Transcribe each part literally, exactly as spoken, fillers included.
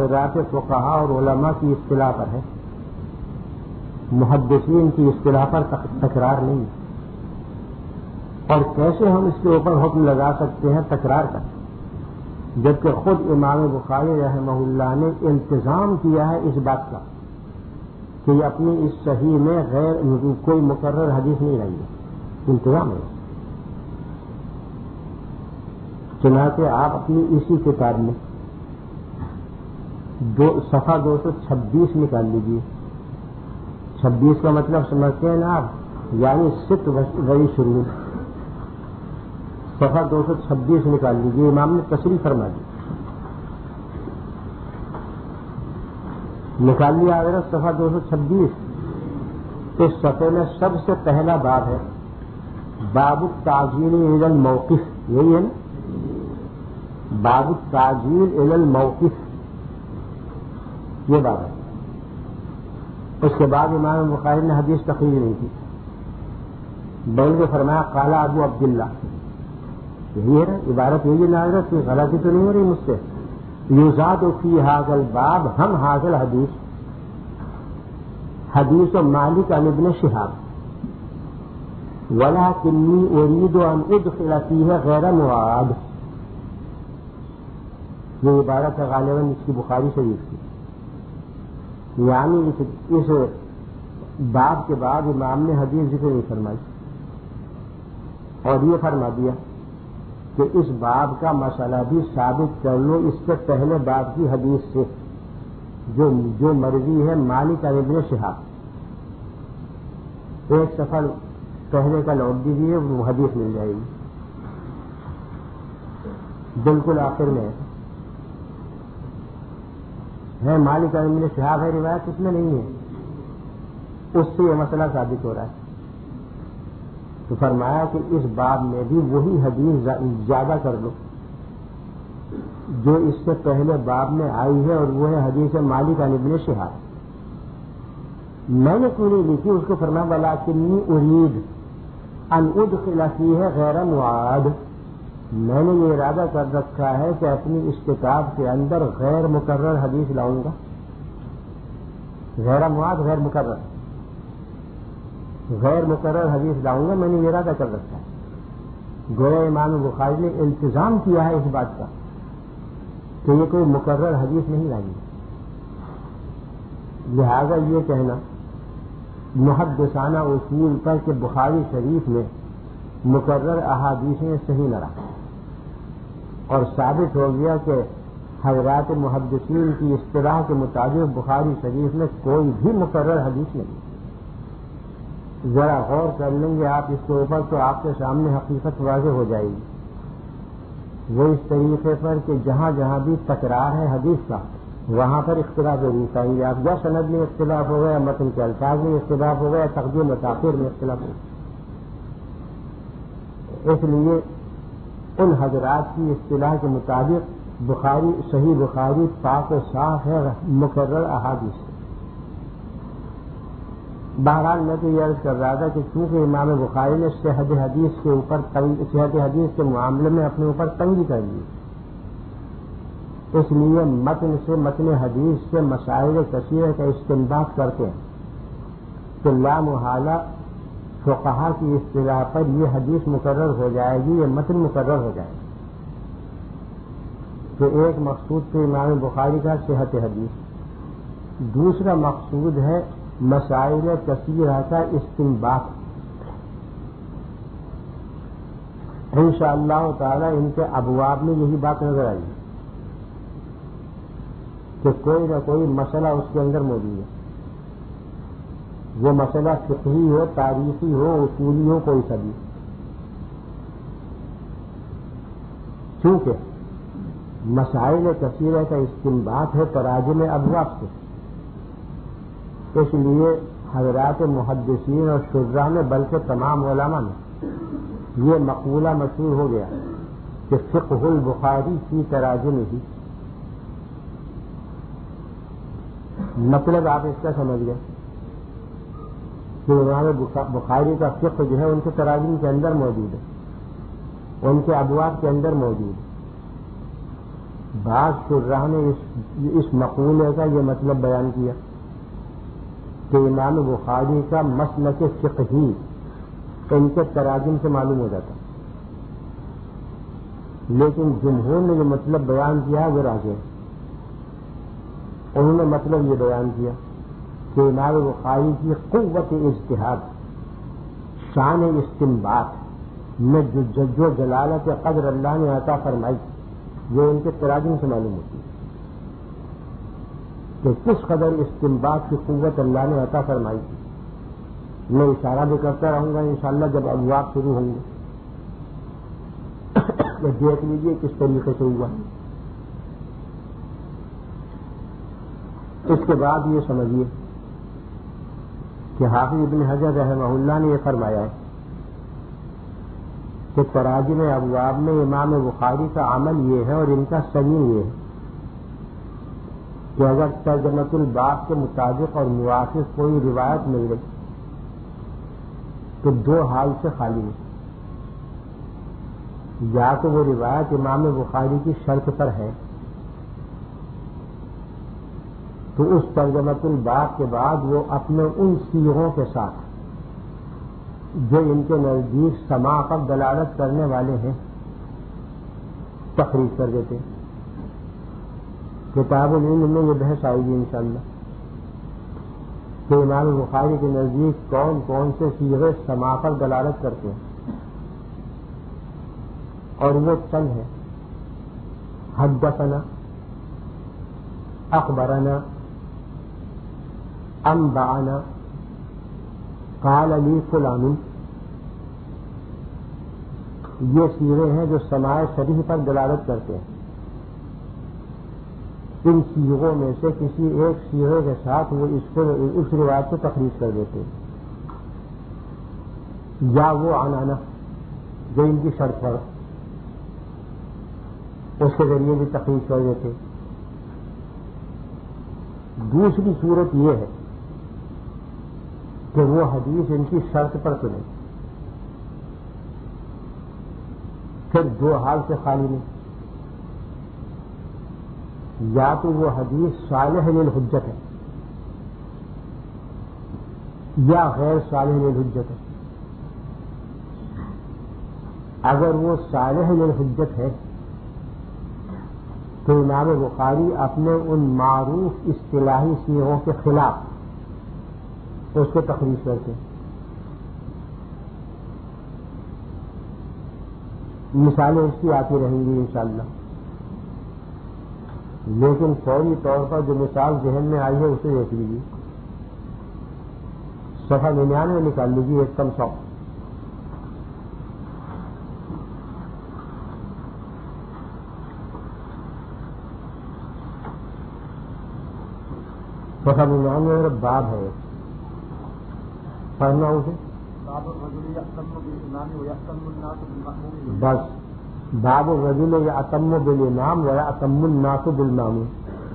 حضرات فقہاء اور علماء کی اصطلاح پر ہے، محدثین کی اصطلاح پر تکرار نہیں، اور کیسے ہم اس کے اوپر حکم لگا سکتے ہیں تکرار کا، جبکہ خود امام بخاری رحمہ اللہ نے التزام کیا ہے اس بات کا کہ یہ اپنی اس صحیح میں غیر کوئی مقرر حدیث نہیں رہی ہے، انتظام ہے۔ چنانچہ آپ اپنی اسی کتاب میں دو صفحہ دو سو چھبیس نکال لیجیے۔ چھبیس کا مطلب سمجھتے ہیں نا آپ، یعنی ست وہی شروع، صفحہ دو سو چھبیس نکال لیجیے، امام نے تصریح فرما دی، نکال لیا اگر صفحہ دو سو چھبیس۔ اس صفحے میں سب سے پہلا باب ہے، باب التعجیل الی الموقف، یہی ہے نا، باب التعجیل الی الموقف، یہ بات ہے۔ اس کے بعد امام بخاری نے حدیث تخریج نہیں کی، بلکہ فرمایا قال ابو عبداللہ، یہی ہے نا عبارت، یہی ناظرت کی غلطی تو نہیں ہو رہی مجھ سے، یزاد فی ھذا الباب ہم ھذا الحدیث حدیث مالک عن ابن شہاب ولکنی ارید ان ادخل فیہ غیر معاد، یہ عبارت ہے غالباً اس کی بخاری شریف کی، یعنی اس, اس باب کے بعد امام نے حدیث ذکر نہیں فرمائی، اور یہ فرما دیا کہ اس باب کا مسئلہ بھی ثابت کر لو اس سے پہلے باب کی حدیث سے، جو جو مروی ہے مالک عن ابن شہاب، ایک سفر پہلے کا لوٹ دیجیے وہ حدیث مل جائے گی، بالکل آخر میں ہے مالک عن ابن شہاب ہے، روایت اس میں نہیں ہے، اس سے یہ مسئلہ ثابت ہو رہا ہے۔ تو فرمایا کہ اس باب میں بھی وہی حدیث زیادہ کر لو جو اس سے پہلے باب میں آئی ہے، اور وہ ہے حدیث مالک عن ابن شہاب۔ میں نے کیوں نہیں لکھی اس کو، فرمایا ولکنی ارید ان ادخل فیہ غیر معاد، میں نے یہ ارادہ کر رکھا ہے کہ اپنی اس کتاب کے اندر غیر مقرر حدیث لاؤں گا، غیر معاد غیر مقرر غیر مقرر حدیث لاؤں گا، میں نے یہ ارادہ کر رکھا ہے۔ گویا امام بخاری نے التزام کیا ہے اس بات کا کہ یہ کوئی مقرر حدیث نہیں لائیں گے، لہذا یہ کہنا محدثانہ اصول پر کہ بخاری شریف میں مقرر احادیثیں صحیح نہ رہا، اور ثابت ہو گیا کہ حضرات محدثین کی اصطلاح کے مطابق بخاری شریف میں کوئی بھی مقرر حدیث نہیں۔ ذرا غور کر لیں گے آپ اس کے اوپر تو آپ کے سامنے حقیقت واضح ہو جائے گی، وہ اس طریقے پر کہ جہاں جہاں بھی تکرار ہے حدیث کا وہاں پر اختلاف ضرور پائیں گے آپ، یا سند میں اختلاف ہو گیا، متن کے الفاظ میں اختلاف ہو گیا، تقدیم و تاخیر میں اختلاف ہو گیا۔ اس لیے ان حضرات کی اصطلاح کے مطابق بخاری صحیح بخاری پاک و صاف ہے مقرر احادیث۔ بہرحال میں تو یہ عرض کر رہا تھا کہ چونکہ امام بخاری نے صحت حدیث کے اوپر صحت حدیث کے معاملے میں اپنے اوپر تنگی کر لی، اس لیے متن سے متن حدیث سے مسائل کثیر کا استنباط کرتے ہیں کہ لا محالہ فقہا کی اصطلاح پر یہ حدیث مقرر ہو جائے گی، یہ متن مقرر ہو جائے گا۔ تو ایک مقصود تو امام بخاری کا صحت حدیث، دوسرا مقصود ہے مسائل کثیرہ کا استنباط۔ انشاءاللہ تعالی ان کے ابواب میں یہی بات نظر آئی کہ کوئی نہ کوئی مسئلہ اس کے اندر موجود ہے، وہ مسئلہ فقہی ہو، تاریخی ہو، اصولی ہو، کوئی سا بھی، چونکہ مسائل کثیرہ کا استنباط ہے تراجم ابواب سے، اس لیے حضرات محدثین اور شراح میں بلکہ تمام علماء میں یہ مقولہ مشہور ہو گیا کہ فقہ البخاری فی تراجم ہی، مطلب آپ اس کا سمجھ گئے کہ امام بخاری کا فقہ جو ہے ان کے تراجم کے اندر موجود ہے، ان کے ابواب کے اندر موجود ہے۔ بعض شراح نے اس, اس مقولے کا یہ مطلب بیان کیا کہ امام بخاری کا مسلک فقہی ان کے تراجم سے معلوم ہو جاتا، لیکن جمہور نے جو مطلب بیان کیا وہ راجح ہے۔ انہوں نے مطلب یہ بیان کیا کہ امام بخاری کی قوت اجتہاد، شان استنباط میں جو, جو جلالت قدر اللہ نے عطا فرمائی وہ ان کے تراجم سے معلوم ہوتی ہے کہ کس قدر استنباط کی قوت اللہ نے عطا فرمائی تھی۔ میں اشارہ بھی کرتا رہوں گا انشاءاللہ جب ابواب شروع ہوں گے تو دیکھ لیجیے کس طریقے سے ہوا۔ اس کے بعد یہ سمجھیے کہ حافظ ابن حجر رحمہ اللہ نے یہ فرمایا ہے کہ تراجم ابواب میں امام بخاری کا عمل یہ ہے اور ان کا سنی یہ ہے کہ اگر ترجمۃ الباب کے مطابق اور موافق کوئی روایت مل گئی تو دو حال سے خالی ہے، یا تو وہ روایت امام بخاری کی شرط پر ہے تو اس ترجمۃ الباب کے بعد وہ اپنے ان صیغوں کے ساتھ جو ان کے نزدیک سماع پر دلالت کرنے والے ہیں تخریج کر دیتے۔ کتاب العلم میں یہ بحث آئے گی انشاءاللہ کہ امام بخاری کے نزدیک کون کون سے صیغے سماع پر دلالت کرتے ہیں، اور وہ چند ہیں: حدثنا، اخبرنا، انبانا، قال لی فلان۔ یہ صیغے ہیں جو سماع صریح پر دلالت کرتے ہیں۔ ان صیغوں میں سے کسی ایک صیغے کے ساتھ وہ اس کو اس روایت کو تخریج کر دیتے ہیں، یا وہ عنانہ جو ان کی شرط پر اس کے ذریعے بھی تخریج کر دیتے۔ دوسری صورت یہ ہے کہ وہ حدیث ان کی شرط پر سنے، پھر دو حال سے خالی نہیں، یا تو وہ حدیث صالح للحجت ہے یا غیر صالح للحجت ہے۔ اگر وہ صالح للحجت ہے تو امام بخاری اپنے ان معروف اصطلاحی صیغوں کے خلاف اس کو تخریج کرتے ہیں۔ مثالیں اس کی آتی رہیں گی انشاءاللہ، لیکن فوری طور پر جو مثال ذہن میں آئی ہے اسے دیکھ لیجیے۔ صفحہ ننانوے نکال لیجیے، ایک کم سو۔ صفحہ ننانوے میں باب ہے، پڑھنا اسے بس۔ باب الرجل یأتم بالامام ویأتم الناس بالماموم،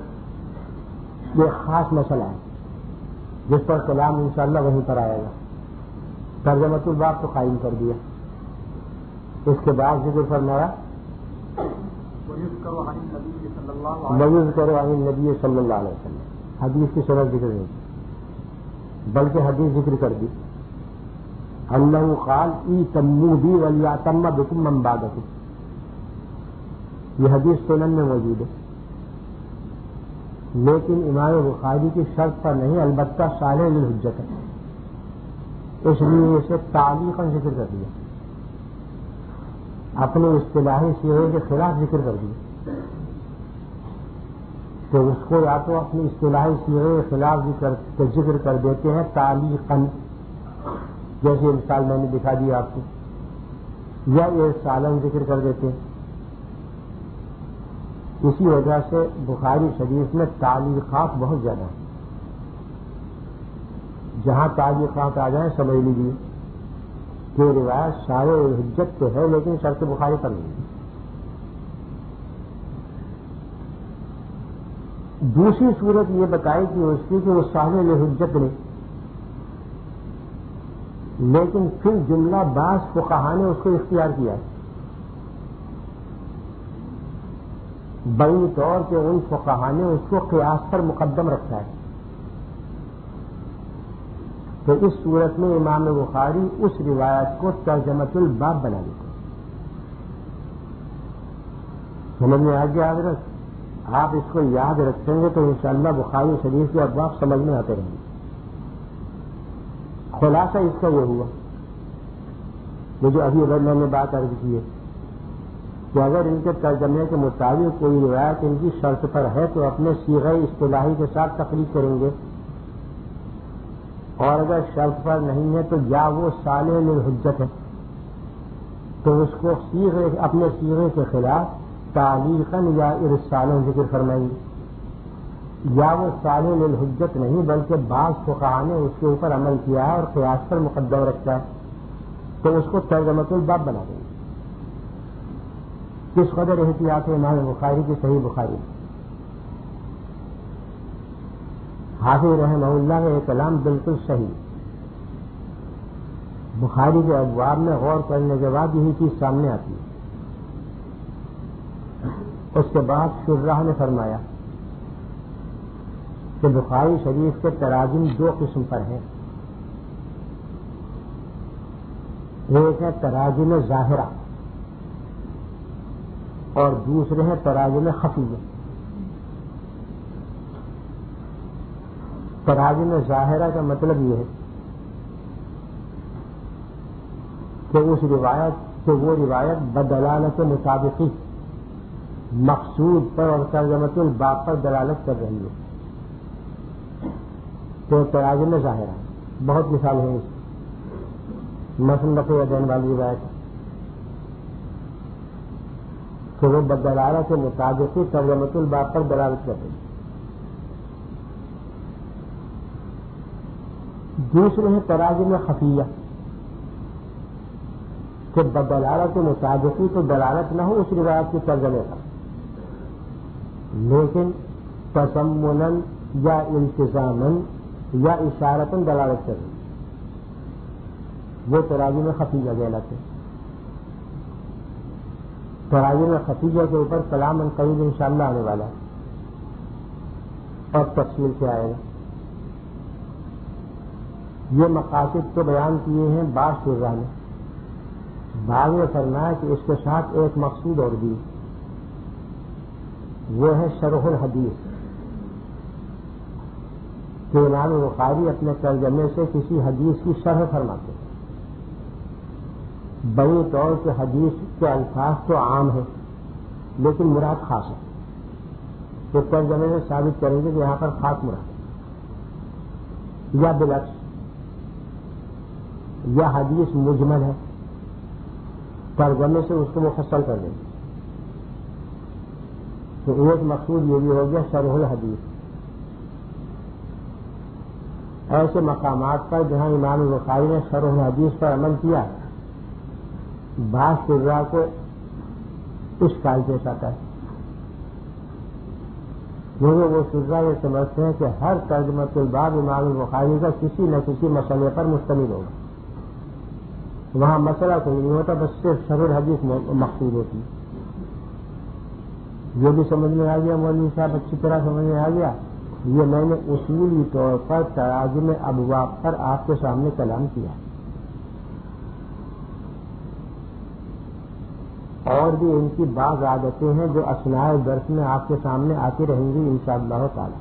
یہ خاص مسئلہ ہے جس پر کلام انشاءاللہ وہیں پر آئے گا۔ ترجمۃ الباب تو قائم کر دیا، اس کے بعد ذکر فرمایا وَيُذْكَرُ عَنِ النَّبِيِّ صلی اللہ علیہ وسلم۔ حدیث کی صورت ذکر نہیں بلکہ حدیث ذکر کر دی، انہ قال ایتموا بی ولیأتم بکم من بعدکم۔ یہ حدیث سنن میں موجود ہے، لیکن امام بخاری کی شرط پر نہیں، البتہ صالح للحجت ہے، اس لیے اسے تعلیقاً ذکر کر دیا، اپنے اصطلاحی صیغے کے خلاف ذکر کر دیا۔ تو اس کو یا تو اپنی اصطلاحی صیغے کے خلاف ذکر کر دیتے ہیں تعلیقاً، جیسے مثال میں نے دکھا دی آپ کو، یا ارسالاً ذکر کر دیتے ہیں۔ اسی وجہ سے بخاری شریف میں تعلیقات بہت زیادہ ہیں۔ جہاں تعلیقات آ جائیں سمجھ لیجیے کہ روایت سارے حجت پہ ہے لیکن شرط بخاری پر نہیں ہے۔ دوسری صورت یہ بتائی کہ اس کی کہ وہ صالح حجت نے، لیکن پھر جملہ بعض فقہا نے اس کو اختیار کیا ہے بڑی طور پہ ان فقہاء نے اس کو قیاس پر مقدم رکھا ہے. تو اس صورت میں امام بخاری اس روایت کو ترجمۃ الباب بنا دیتے. سمجھ میں آ گیا حضرت؟ آپ اس کو یاد رکھیں گے تو انشاءاللہ بخاری شریف کے ابواب سمجھ میں آتے رہیں گے. خلاصہ اس کا یہ ہوا یہ جو ابھی اگر میں نے بات عرض کی ہے کہ اگر ان کے ترجمے کے مطابق کوئی روایت ان کی شرط پر ہے تو اپنے صیغہ اصطلاحی کے ساتھ تخریج کریں گے، اور اگر شرط پر نہیں ہے تو یا وہ صالح للحجت ہے تو اس کو صیغے اپنے صیغے کے خلاف تعلیقاً یا ارسالاً ذکر فرمائیں گے، یا وہ صالح للحجت نہیں بلکہ بعض فقہاء نے اس کے اوپر عمل کیا ہے اور قیاس پر مقدم رکھتا ہے تو اس کو ترجمۃ الباب بنا دیں گے. کس قدر احتیاط ہے امام بخاری کی صحیح بخاری. حافظ رحمہ اللہ کا یہ کلام بالکل صحیح. بخاری کے ابواب میں غور کرنے کے بعد یہی چیز سامنے آتی ہے. اس کے بعد شراح نے فرمایا کہ بخاری شریف کے تراجم دو قسم پر ہیں. ایک ہے تراجم ظاہرہ اور دوسرے ہیں تراجم خفیہ. تراجم ظاہرہ کا مطلب یہ ہے کہ اس روایت کہ وہ روایت بدلالت مطابقی مقصود پر اور ترجمۃ الباب پر دلالت کر رہی ہے تو تراجم ظاہرہ. بہت مثال ہیں اس مثلا رفع یدین والی روایت کہ وہ بدلالت مطابقی ترجمۃ الباب پر دلالت کر رہی ہے. دوسرے ہیں تراجم خفیہ کہ بدلالت مطابقی تو دلالت نہ ہو اس روایت کے ترجمے کا لیکن تضمناً یا التزاماً یا اشارتاً دلالت کر رہی ہے. وہ تراجم خفیہ کہلاتے ہیں. تراجم خفیہ کے اوپر کلام قریب انشاءاللہ آنے والا ہے اور تفصیل سے آئے گا. یہ مقاصد تو بیان کیے ہیں بعض شراح نے. بعض نے فرمایا کہ اس کے ساتھ ایک مقصود اور بھی وہ ہے شرح الحدیث کہ امام بخاری اپنے ترجمے سے کسی حدیث کی شرح فرماتے ہیں. بڑی طور سے حدیث کے الفاظ تو عام ہیں لیکن مراد خاص ہے. تو ترجمے میں ثابت کریں گے کہ یہاں پر خاص مراد ہے یا بالعکس یا حدیث مجمل ہے ترجمے سے اس کو مفصل کر دیں گے. تو ایک مقصود یہ بھی ہو گیا شرح الحدیث. ایسے مقامات پر جہاں امام بخاری نے شرح الحدیث پر عمل کیا بعض شراح کو اشکال پیش آتا ہے کیونکہ وہ شراح یہ سمجھتے ہیں کہ ہر ترجمۃ الباب امام بخاری کا کسی نہ کسی مسئلے پر مشتمل ہوگا. وہاں مسئلہ کوئی نہیں ہوتا بس صرف شرح الحدیث مقصود ہوتی ہے. یہ بھی سمجھ میں آ گیا مولوی صاحب؟ اچھی طرح سمجھ میں آ گیا. یہ میں نے اصولی طور پر تراجم ابواب پر آپ کے سامنے کلام کیا اور بھی ان کی بعض عادتیں ہیں جو اثناء درس میں آپ کے سامنے آتی رہیں گی انشاءاللہ تعالی.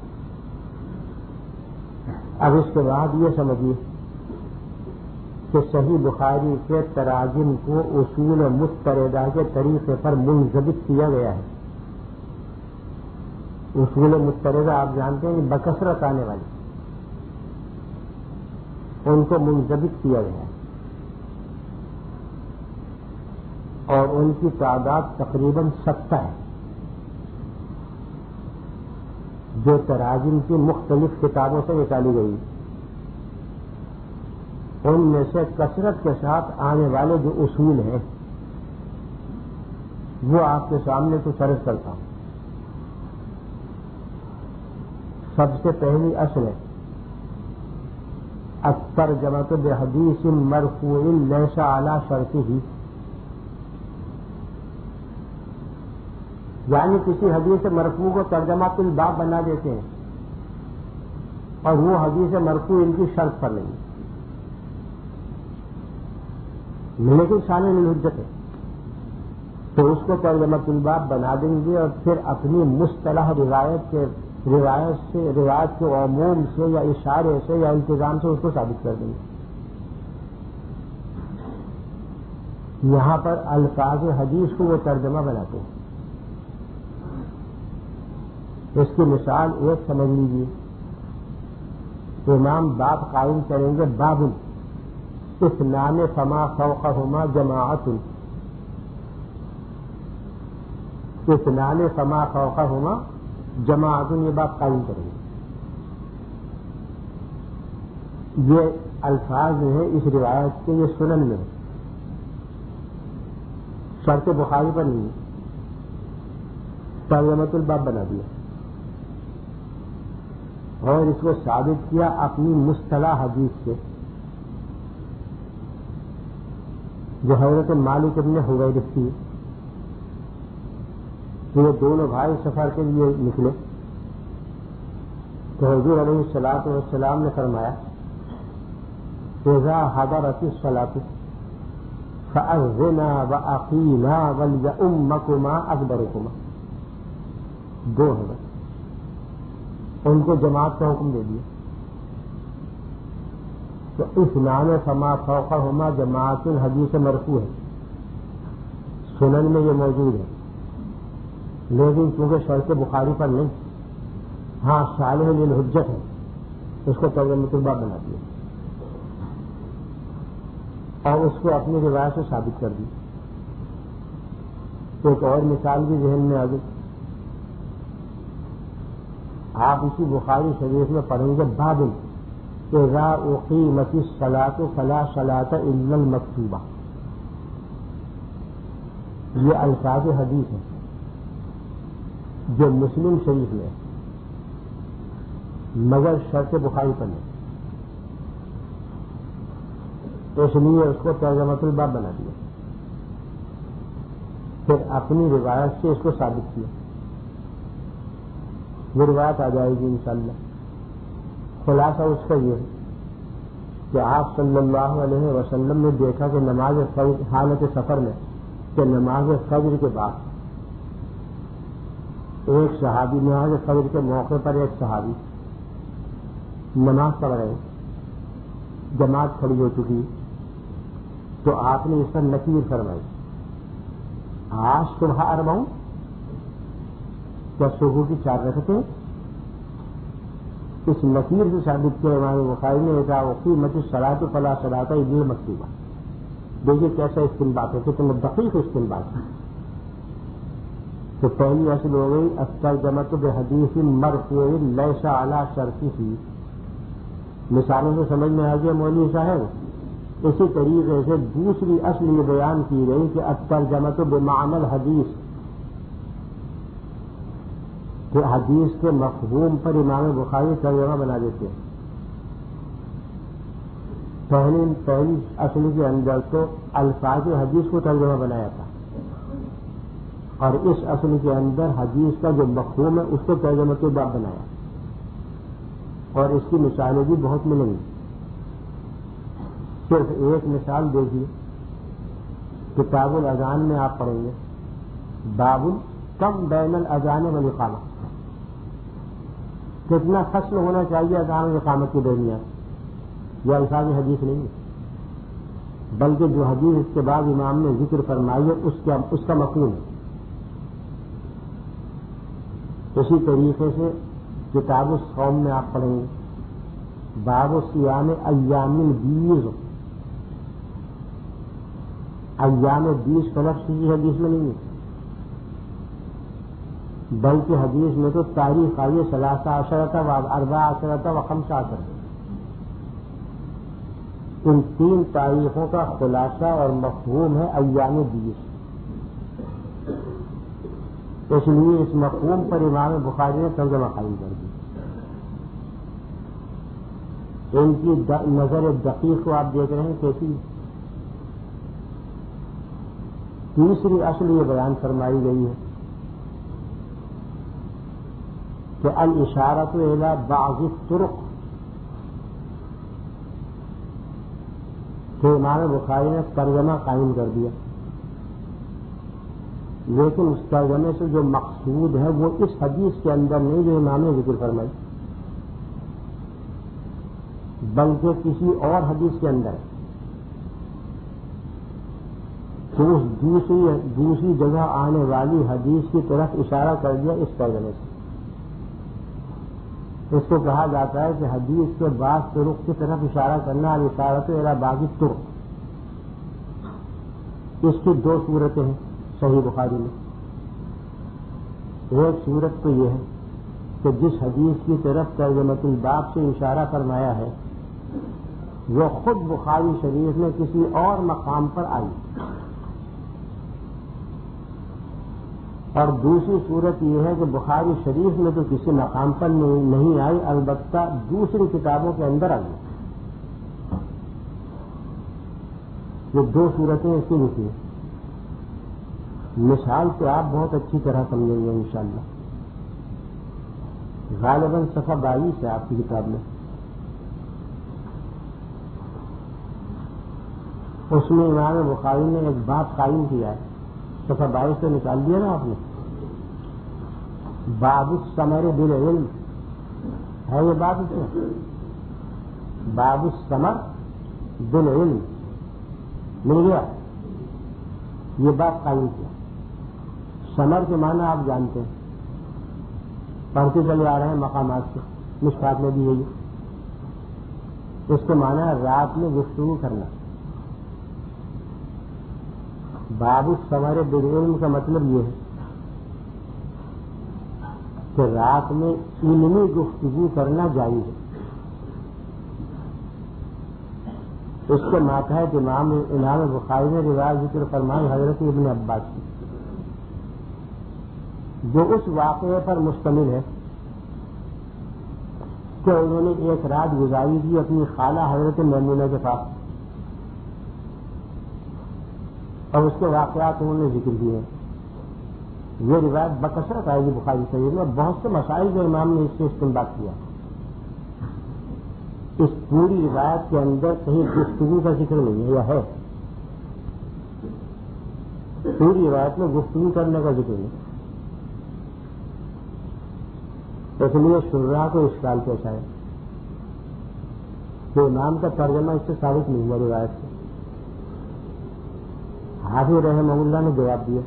اب اس کے بعد یہ سمجھیے کہ صحیح بخاری کے تراجم کو اصول مستردہ کے طریقے پر منضبط کیا گیا ہے. اصول مستردہ آپ جانتے ہیں بکثرت آنے والی ان کو منضبط کیا گیا ہے اور ان کی تعداد تقریباً ستہ ہے جو تراجم کی مختلف کتابوں سے نکالی گئی. ان میں سے کثرت کے ساتھ آنے والے جو اصول ہیں وہ آپ کے سامنے کچھ عرض کرتا ہوں. سب سے پہلی اصل ہے الترجمۃ بحدیث مرفوع لیس علی شرطہ. یعنی کسی حدیث مرفوع کو ترجمہ الباب بنا دیتے ہیں اور وہ حدیث مرفوع ان کی شرط پر نہیں، لیکن شامل الحجت ہے، تو اس کو ترجمہ الباب بنا دیں گے اور پھر اپنی مصطلح روایت کے روایت سے روایت کے عموم سے یا اشارے سے یا التزام سے اس کو ثابت کر دیں گے۔ یہاں پر الفاظ حدیث کو وہ ترجمہ بناتے ہیں۔ اس کی مثال ایک سمجھ لیجیے، امام باب قائم کریں گے، باب اثنان فما فوقہما جماعت، اثنان فما فوقہما جماعت، یہ بات قائم کریں گے۔ یہ الفاظ جو ہیں اس روایت کے، یہ سنن میں شرط بخاری پر نہیں، ترجمۃ الباب بنا دیا اور اس کو ثابت کیا اپنی مصطلح حدیث سے، جو حضرت مالک ابن حویرث تھی، تو یہ دونوں بھائی سفر کے لیے نکلے تو حضور علیہ الصلوۃ والسلام نے فرمایا اذا حضرت الصلاۃ فأذنا وأقیما ولیؤمکما اکبرکما، دو ہیں، ان کو جماعت کا حکم دے دیا۔ تو اثنان فما فوقہما جماعت حدیث مرفوع ہے، سنن میں یہ موجود ہے، لیکن چونکہ شرط بخاری پر نہیں، ہاں صالح للحجت ہے، اس کو ترجمۃ الباب بنا دیا اور اس کو اپنی روایت سے ثابت کر دی۔ ایک اور مثال بھی ذہن میں آ گئی، آپ اسی بخاری شریف میں پڑھیں گے، باب اذا اقیمت الصلاۃ فلا صلاۃ الا المکتوبہ، یہ الفاظ حدیث ہیں جو مسلم شریف میں مگر شرط بخاری پر نہیں، تو اس لیے اس کو ترجمۃ الباب بنا دیا، پھر اپنی روایت سے اس کو ثابت کیا۔ وہ روایت آ جائے گی انشاءاللہ۔ خلاصہ اس کا یہ ہے کہ آپ صلی اللہ علیہ وسلم نے دیکھا کہ نماز فجر حالت سفر میں کہ نماز فجر کے بعد ایک صحابی، نماز فجر کے موقع پر ایک صحابی نماز پڑھ رہے، جماعت کھڑی ہو چکی، تو آپ نے اس پر نکیر فرمائی، آج صبح اربعون، کیا صبح کی چار رکعتیں؟ اس نکیر سے ثابت کیا امام بخاری نے اذا اقیمت الصلاۃ فلا صلاۃ الا المکتوبہ۔ دیکھیے کیسا استنباط ہے، کتنا دقیق استنباط ہے۔ تو پہلی اصل ہو گئی الترجمۃ بحدیث مرفوع لیس علی شرطہ، مثالوں سے سمجھ میں آ گیا مولوی صاحب۔ اسی طریقے سے دوسری اصل یہ بیان کی گئی کہ الترجمۃ بمعنی الحدیث، کہ حدیث کے مفہوم پر امام بخاری ترجمہ بنا دیتے ہیں۔ پہلی پہلی اصل کے اندر تو الفاظ حدیث کو ترجمہ بنایا تھا، اور اس اصل کے اندر حدیث کا جو مفہوم ہے اس کو ترجمۃ الباب بنایا، اور اس کی مثالیں بھی بہت ملیں گی۔ صرف ایک مثال دیکھیے، کتاب الاذان میں آپ پڑھیں گے، باب کم بین الاذان والاقامہ، کتنا فصل ہونا چاہیے اذان اور اقامت کے درمیان، یہ الفاظ حدیث نہیں ہے، بلکہ جو حدیث اس کے بعد امام نے ذکر فرمائی ہے اس کا اس کا مفہوم ہے۔ اسی طریقے سے کتاب الصوم میں آپ پڑھیں گے، باب صیام ایام البیض، ایام بیس کا لفظ کسی حدیث میں نہیں ہے، بلکہ حدیث میں تو تاریخ آئی ہے ثلاثہ عشرۃ و اربع عشرۃ و خمسہ عشرۃ، ان تین تاریخوں کا خلاصہ اور مفہوم ہے ایام بیس۔ اس لیے اس مفہوم پر امام بخاری نے ترجمہ قائم کر دی۔ ان کی نظر دقیق کو آپ دیکھ رہے ہیں کیسی۔ تیسری اصل یہ بیان فرمائی گئی ہے کہ الاشارۃ الی بعض الطرق، کہ امام بخاری نے ترجمہ قائم کر دیا، لیکن اس ترجمے سے جو مقصود ہے وہ اس حدیث کے اندر نہیں جو امام نے ذکر فرمائی، بلکہ کسی اور حدیث کے اندر ہے، تو اس دوسری دوسری جگہ آنے والی حدیث کی طرف اشارہ کر دیا اس ترجمے سے۔ اس کو کہا جاتا ہے کہ حدیث کے بعض طرق کی طرف اشارہ کرنا، الاشارۃ الی بعض الطرق۔ اس کی دو صورتیں ہیں صحیح بخاری میں۔ ایک صورت تو یہ ہے کہ جس حدیث کی طرف ترجمۃ الباب سے اشارہ فرمایا ہے وہ خود بخاری شریف میں کسی اور مقام پر آئی، اور دوسری صورت یہ ہے کہ بخاری شریف میں تو کسی مقام پر نہیں آئی، البتہ دوسری کتابوں کے اندر آئی۔ یہ دو صورتیں اس کی لکھی ہیں۔ مثال سے آپ بہت اچھی طرح سمجھیں گے انشاءاللہ۔ غالباً صفحہ بائیس ہے آپ کی کتاب میں، اس میں امام بخاری نے ایک بات قائم کیا ہے، صفحہ بائیس سے نکال دیا نا آپ نے، باب الثمر بالعلم ہے یہ بات، اس میں باب الثمر بالعلم مل گیا، یہ بات قائم کیا۔ ثمر کے معنی آپ جانتے ہیں، پڑھتے چلے آ رہے ہیں مقامات سے، مشکات میں بھی یہی، اس کے معنی ہے رات میں گفتگو کرنا۔ باب الثمر بالعلم کا مطلب یہ ہے کہ رات میں علمی گفتگو کرنا جائز ہے۔ اس کے ماتحت امام امام بخاری نے روایت ذکر فرمائی حضرت ابن عباس کی، جو اس واقعے پر مشتمل ہے کہ انہوں نے ایک رات گزاری تھی اپنی خالہ حضرت میمونہ کے پاس، اور اس کے واقعات انہوں نے ذکر کیے ہیں۔ یہ روایت بکثرت آئے گی بخاری شریف میں، بہت سے مسائل جو امام نے اس سے استنباط کیا۔ اس پوری روایت کے اندر کہیں گفتگو کا ذکر نہیں ہے، یا ہے؟ پوری روایت میں گفتگو کرنے کا ذکر نہیں، اس لیے شراح کو اشکال پیش آئے کہ امام کا ترجمہ اس سے ثابت نہیں ہوا روایت سے۔ حافظ رحمہ اللہ نے جواب دیا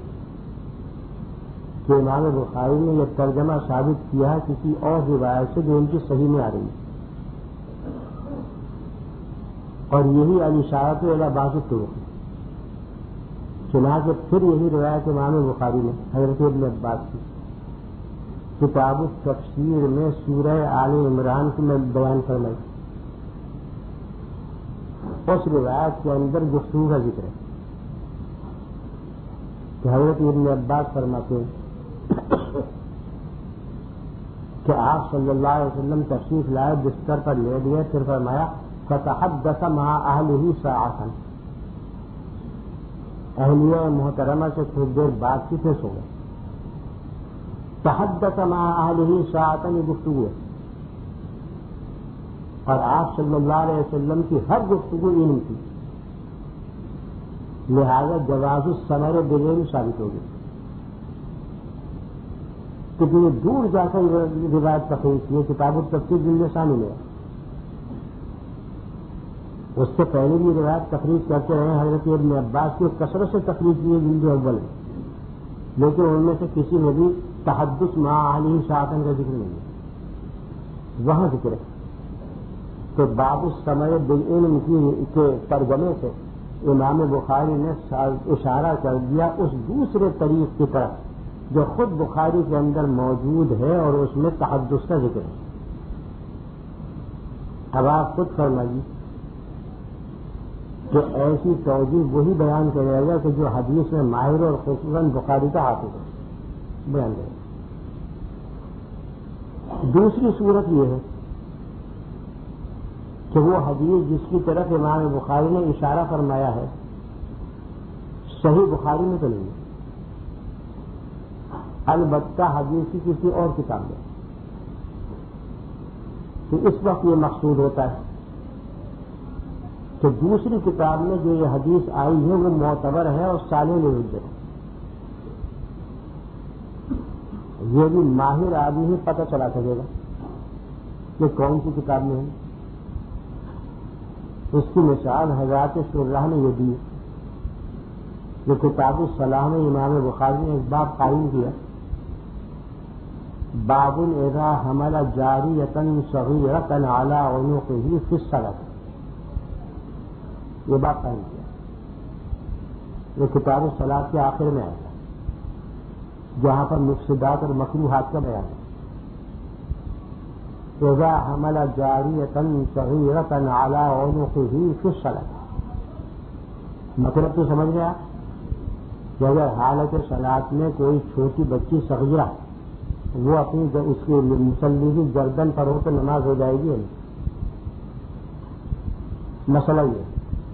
کہ امام بخاری نے یہ ترجمہ ثابت کیا ہے کسی اور روایت سے جو ان کی صحیح میں آ رہی ہے، اور یہی الاشارۃ الی بعض الطرق۔ چنانچہ پھر یہی روایت امام بخاری نے حضرت ابن عباس کی کتاب التفسیر میں سورہ آل عمران کی میں بیان فرمائی، اس روایت کے اندر گفتگو کا ذکر ہے کہ حضرت ابن عباس فرماتے ہیں کہ آپ صلی اللہ علیہ وسلم تشریف لائے، بستر پر لیٹ گئے، پھر فرمایا فتحدث مع اہلہ ساعۃ، اہلیہ محترمہ سے کچھ دیر بات کی، پھر سو گئے۔ تحدث مع اہلہ ساعۃ یہ گفتگو ہے، اور آپ صلی اللہ علیہ وسلم کی ہر گفتگو علم تھی، لہذا جواز الثمر بالعلم ثابت ہو گئی۔ کتنی دور جا کر روایت تخریج کی ہے، کتاب التفسیر جلد ثانی میں، اس سے پہلے بھی روایت تخریج کرتے رہے حضرت ابن عباس کی، کثرت سے تخریج کی ہے جلد اول میں، لیکن ان میں سے کسی میں بھی تحدث مع اہلہ ساعۃ کا ذکر نہیں ہے، وہاں ذکر ہے۔ تو باب الثمر بالعلم کے ترجمے سے امام بخاری نے اشارہ کر دیا اس دوسرے طریق کی طرف جو خود بخاری کے اندر موجود ہے، اور اس میں تحدث کا ذکر ہے۔ اب آپ خود فرمائیے کہ ایسی توجیہ وہی بیان کرے گا کہ جو حدیث میں ماہر اور خصوصاً بخاری کا حافظ ہے، بیان کرے گا۔ دوسری صورت یہ ہے کہ وہ حدیث جس کی طرف امام بخاری نے اشارہ فرمایا ہے صحیح بخاری میں تو نہیں ہے، البتہ حدیث کی کسی اور کتاب میں، تو اس وقت یہ مقصود ہوتا ہے کہ دوسری کتاب میں جو یہ حدیث آئی ہے وہ معتبر ہے اور صالح حجت ہے. یہ بھی ماہر آدمی ہی پتہ چلا سکے گا کہ کون سی کتاب میں ہے. اس کی مثال حضرات شرح نے یہ دی جو کتاب الصلاح میں امام بخاری نے ایک باب قائم کیا باب اذا حمل جاریۃ صغیرۃ علی عنقہ فی الصلاۃ. یہ بات قائم کیا. یہ کتاب الصلاۃ کے آخر میں آیا جہاں پر مفسدات اور مکروہات کا بیان ہے. اذا حمل جاریۃ صغیرۃ علی عنقہ فی الصلاۃ. مطلب تو سمجھ گیا کہ اگر حالت صلاۃ میں کوئی چھوٹی بچی صغیرہ وہ اپنی اس کی مصلی کی گردن پر ہو تو نماز ہو جائے گی. مسئلہ یہ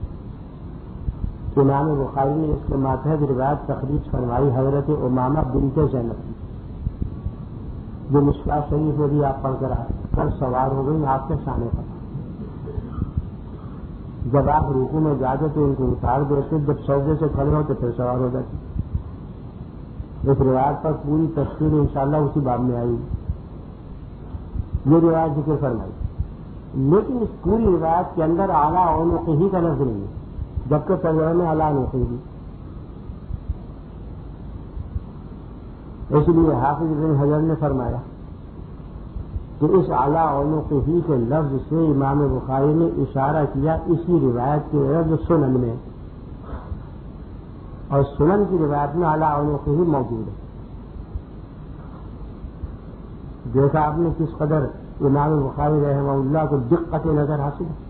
امام بخاری نے اس کے ماتحت روایت تخریج فرمائی حضرت امامہ بنت زینب کی جو مشکلہ شریف میں بھی آپ پڑھ کر کر سوار ہو گئی آپ کے سامنے پر. جب آپ رکوع میں جاتے تو ان کو اتار دیتے, جب سجدے سے کھڑے ہو تو پھر سوار ہو جاتے. اس روایت پر پوری تفصیل انشاءاللہ اسی باب میں آئی. یہ روایت ذکر فرمائی لیکن اس پوری روایت کے اندر اعلیٰ عنقہ ہی کا لفظ نہیں ہے جبکہ ترجمے میں اعلیٰ عنقہ ہی. اس لیے حافظ ابن حجر نے فرمایا کہ اس اعلیٰ عنقہ ہی کے لفظ سے امام بخاری نے اشارہ کیا اسی روایت کے رد سنن میں, اور سنن کی روایت میں اعلیٰ عنقہ ہی موجود ہے. دیکھا آپ نے کس قدر امام بخاری رحمہ اللہ کو دقت نظر حاصل ہے.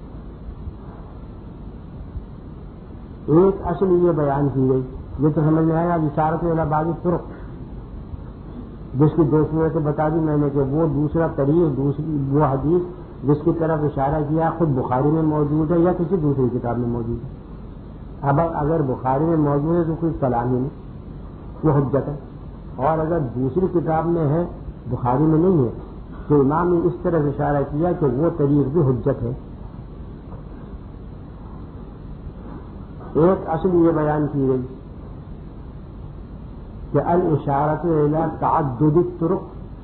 ایک اصل یہ بیان کی گئی, یہ تو سمجھ میں آیا اشارت الی بعض الطرق جس کی دو صورتیں بتا دی میں نے کہ وہ دوسرا طریق دوسری وہ حدیث جس کی طرف اشارہ کیا خود بخاری میں موجود ہے یا کسی دوسری کتاب میں موجود ہے. اب اگر بخاری میں موجود ہے تو کوئی کلام ہی نہیں, وہ حجت ہے. اور اگر دوسری کتاب میں ہے بخاری میں نہیں ہے تو امام نے اس طرح اشارہ کیا کہ وہ طریق بھی حجت ہے. ایک اصل یہ بیان کی گئی کہ الاشارۃ الی تعدد الطرق,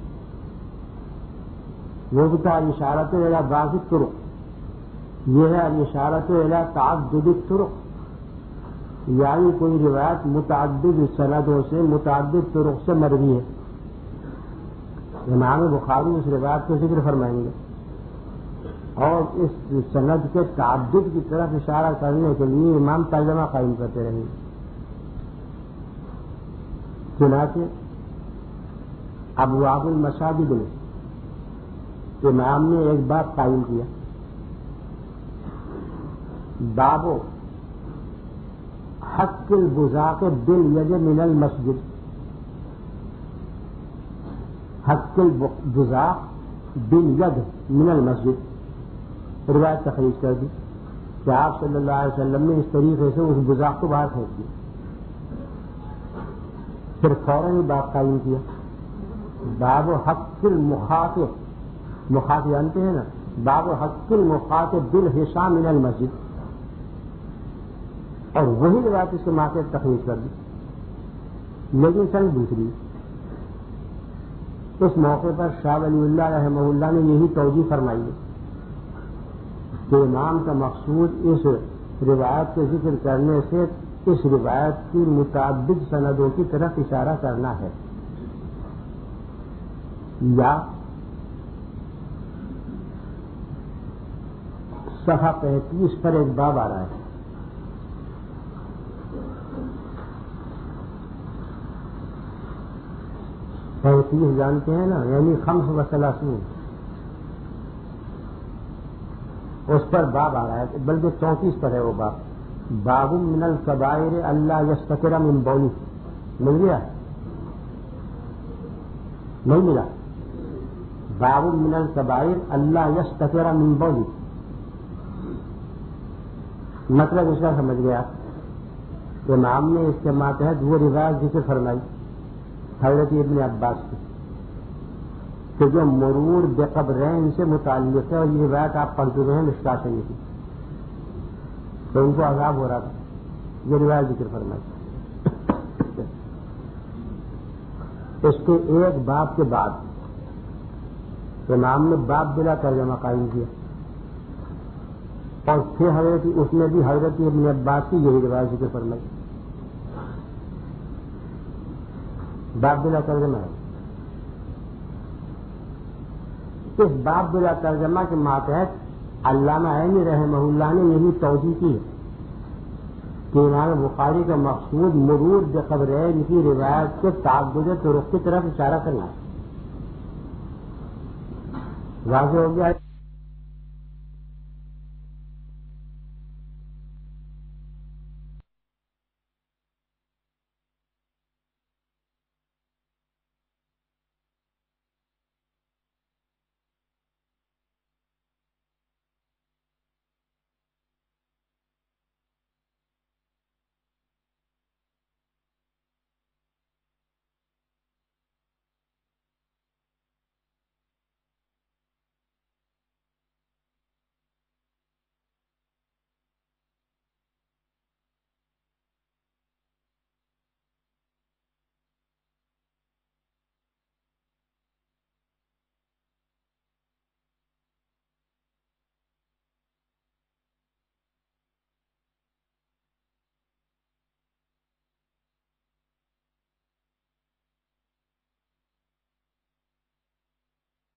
وہ بھی تھا الاشارۃ الی بعض الطرق, یہ ہے الاشارۃ الی تعدد الطرق, یعنی کوئی روایت متعدد سندوں سے متعدد طرق سے مروی ہے. امام بخاری اس روایت کو ذکر فرمائیں گے اور اس سند کے تعدد کی طرف اشارہ کرنے کے لیے امام ترجمہ قائم کرتے رہیں گے. چنانچہ ابواب المساجد میں امام نے ایک باب قائم کیا باب حق البزاق بالید من المسجد. حق البزاق بالید من المسجد روایت تخریج کر دی کہ آپ صلی اللہ علیہ وسلم نے اس طریقے سے اس بزاق کو باہر پھینک دیا. پھر فوراً باب قائم کیا باب حق المخاطب, مخاطب جانتے ہیں نا, باب حق المخاطب بالحشا من المسجد, اور وہی روایت اس کے ماں تخریج کر دی لیکن سن دوسری. اس موقع پر شاہ ولی اللہ رحمہ اللہ نے یہی توجیہ فرمائی ہے کہ امام کا مقصود اس روایت کے ذکر کرنے سے اس روایت کی متعدد سندوں کی طرف اشارہ کرنا ہے. یا صفحہ پینتیس پر ایک باب آ رہا ہے پینتیس جانتے ہیں نا, یعنی خمس و ثلاثین, اس پر باب آ رہا ہے بلکہ چونتیس پر ہے وہ باب. باب من الکبائر اللہ یستتر من بولی. مل گیا نہیں ملا؟ باب من الکبائر اللہ یستتر من بولی مطلب اس کا سمجھ گیا. امام نے اس کے ماتحت وہ روایت ذکر فرمائی حضرت ابن عباس کی کہ جو مرور بقبرین سے متعلق ہے، اور یہ روایت آپ پڑھ چکے ہیں مشکاۃ شریف کی، تو ان کو عذاب ہو رہا تھا، یہ روایت ذکر فرمائی۔ اس کے ایک باب کے بعد امام نے باب بلا ترجمہ قائم کیا، اور پھر حضرت اس نے بھی حضرت ابن عباس کی یہی روایت ذکر فرمائی، باب بلا ترجمہ ہے۔ اس باب بلا ترجمہ کے ماتحت علامہ عینی رحمہ اللہ نے یہی توجیہ کی ہے کہ امام بخاری کا مقصود مرور بقبرین کی روایت کے تعدد طرق کی طرف اشارہ کرنا ہے۔ واضح ہو گیا ہے۔